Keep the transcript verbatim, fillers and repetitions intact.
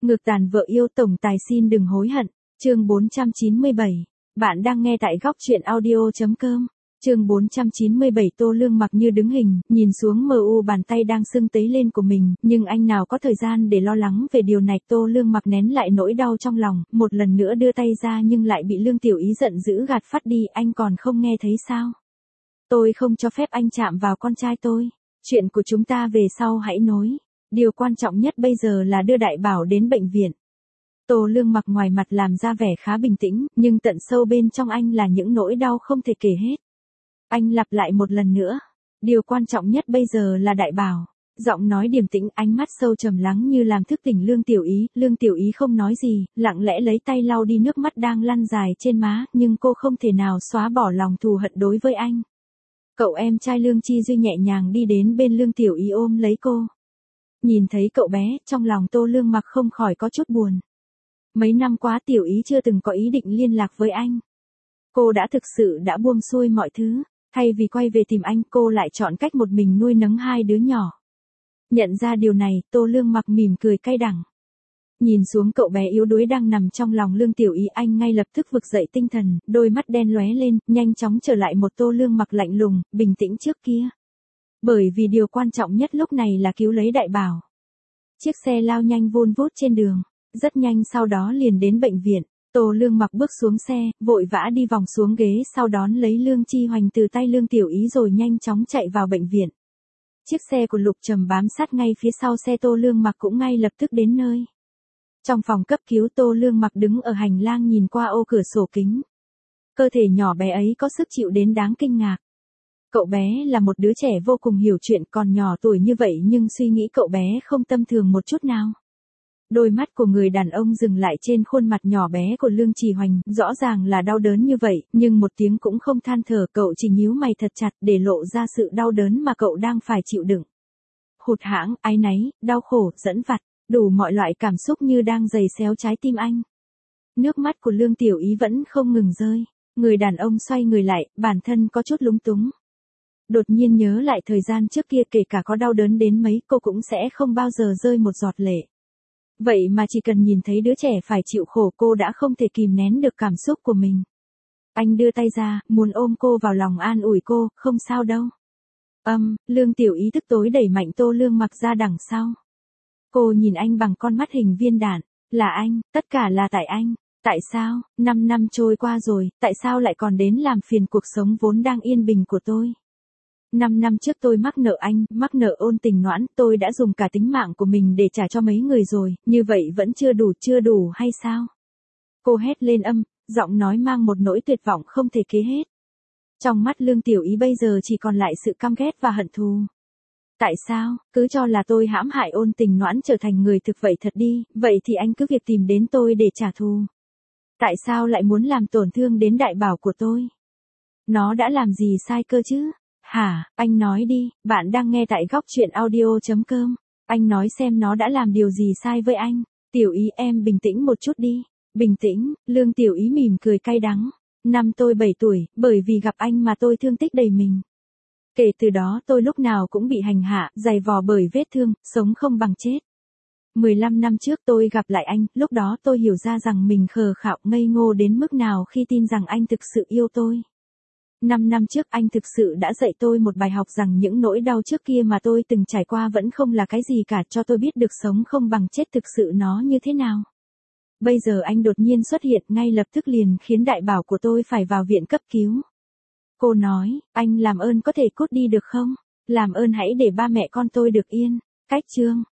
Ngược tàn vợ yêu tổng tài xin đừng hối hận. Chương bốn trăm chín mươi bảy. Bạn đang nghe tại góc truyện audio chấm com. Chương bốn trăm chín mươi bảy. Tô Lương mặc như đứng hình, nhìn xuống mờ u bàn tay đang sưng tấy lên của mình, nhưng anh nào có thời gian để lo lắng về điều này. Tô Lương mặc nén lại nỗi đau trong lòng, một lần nữa đưa tay ra nhưng lại bị Lương Tiểu Ý giận dữ gạt phát đi. Anh còn không nghe thấy sao? Tôi không cho phép anh chạm vào con trai tôi. Chuyện của chúng ta về sau hãy nói. Điều quan trọng nhất bây giờ là đưa Đại Bảo đến bệnh viện. Tô Lương mặc ngoài mặt làm ra vẻ khá bình tĩnh, nhưng tận sâu bên trong anh là những nỗi đau không thể kể hết. Anh lặp lại một lần nữa. Điều quan trọng nhất bây giờ là Đại Bảo. Giọng nói điềm tĩnh, ánh mắt sâu trầm lắng như làm thức tỉnh Lương Tiểu Ý. Lương Tiểu Ý không nói gì, lặng lẽ lấy tay lau đi nước mắt đang lăn dài trên má, nhưng cô không thể nào xóa bỏ lòng thù hận đối với anh. Cậu em trai Lương Chi Duy nhẹ nhàng đi đến bên Lương Tiểu Ý ôm lấy cô. Nhìn thấy cậu bé, trong lòng Tô Lương mặc không khỏi có chút buồn. Mấy năm qua Tiểu Ý chưa từng có ý định liên lạc với anh. Cô đã thực sự đã buông xuôi mọi thứ, thay vì quay về tìm anh cô lại chọn cách một mình nuôi nấng hai đứa nhỏ. Nhận ra điều này, Tô Lương mặc mỉm cười cay đắng. Nhìn xuống cậu bé yếu đuối đang nằm trong lòng Lương Tiểu Ý, anh ngay lập tức vực dậy tinh thần, đôi mắt đen lóe lên, nhanh chóng trở lại một Tô Lương mặc lạnh lùng, bình tĩnh trước kia. Bởi vì điều quan trọng nhất lúc này là cứu lấy Đại Bảo. Chiếc xe lao nhanh vun vút trên đường, rất nhanh sau đó liền đến bệnh viện. Tô Lương mặc bước xuống xe, vội vã đi vòng xuống ghế sau đón lấy Lương Chi Hoành từ tay Lương Tiểu Ý rồi nhanh chóng chạy vào bệnh viện. Chiếc xe của Lục Trầm bám sát ngay phía sau xe Tô Lương mặc cũng ngay lập tức đến nơi. Trong phòng cấp cứu, Tô Lương mặc đứng ở hành lang nhìn qua ô cửa sổ kính. Cơ thể nhỏ bé ấy có sức chịu đến đáng kinh ngạc. Cậu bé là một đứa trẻ vô cùng hiểu chuyện, còn nhỏ tuổi như vậy nhưng suy nghĩ cậu bé không tầm thường một chút nào. Đôi mắt của người đàn ông dừng lại trên khuôn mặt nhỏ bé của Lương Chỉ Hoành, rõ ràng là đau đớn như vậy, nhưng một tiếng cũng không than thở, cậu chỉ nhíu mày thật chặt để lộ ra sự đau đớn mà cậu đang phải chịu đựng. Hụt hẫng, áy náy, đau khổ, dẫn vặt, đủ mọi loại cảm xúc như đang giày xéo trái tim anh. Nước mắt của Lương Tiểu Ý vẫn không ngừng rơi, người đàn ông xoay người lại, bản thân có chút lúng túng. Đột nhiên nhớ lại thời gian trước kia, kể cả có đau đớn đến mấy cô cũng sẽ không bao giờ rơi một giọt lệ. Vậy mà chỉ cần nhìn thấy đứa trẻ phải chịu khổ cô đã không thể kìm nén được cảm xúc của mình. Anh đưa tay ra, muốn ôm cô vào lòng an ủi cô, không sao đâu. Âm, Lương Tiểu Ý tức tối đẩy mạnh Tô Lương mặc ra đằng sau. Cô nhìn anh bằng con mắt hình viên đạn, là anh, tất cả là tại anh. Tại sao, năm năm trôi qua rồi, tại sao lại còn đến làm phiền cuộc sống vốn đang yên bình của tôi? Năm năm trước tôi mắc nợ anh, mắc nợ ôn tình noãn, tôi đã dùng cả tính mạng của mình để trả cho mấy người rồi, như vậy vẫn chưa đủ, chưa đủ hay sao? Cô hét lên âm, giọng nói mang một nỗi tuyệt vọng không thể kể hết. Trong mắt Lương Tiểu Ý bây giờ chỉ còn lại sự căm ghét và hận thù. Tại sao, cứ cho là tôi hãm hại ôn tình noãn trở thành người thực vậy thật đi, vậy thì anh cứ việc tìm đến tôi để trả thù. Tại sao lại muốn làm tổn thương đến Đại Bảo của tôi? Nó đã làm gì sai cơ chứ? Hả, anh nói đi, bạn đang nghe tại góc truyện audio chấm com. Anh nói xem nó đã làm điều gì sai với anh. Tiểu Ý em bình tĩnh một chút đi. Bình tĩnh, Lương Tiểu Ý mỉm cười cay đắng. Năm tôi bảy tuổi, bởi vì gặp anh mà tôi thương tích đầy mình. Kể từ đó tôi lúc nào cũng bị hành hạ, dày vò bởi vết thương, sống không bằng chết. mười lăm năm trước tôi gặp lại anh, lúc đó tôi hiểu ra rằng mình khờ khạo ngây ngô đến mức nào khi tin rằng anh thực sự yêu tôi. Năm năm trước anh thực sự đã dạy tôi một bài học rằng những nỗi đau trước kia mà tôi từng trải qua vẫn không là cái gì cả, cho tôi biết được sống không bằng chết thực sự nó như thế nào. Bây giờ anh đột nhiên xuất hiện ngay lập tức liền khiến Đại Bảo của tôi phải vào viện cấp cứu. Cô nói, anh làm ơn có thể cút đi được không? Làm ơn hãy để ba mẹ con tôi được yên. Cách chương.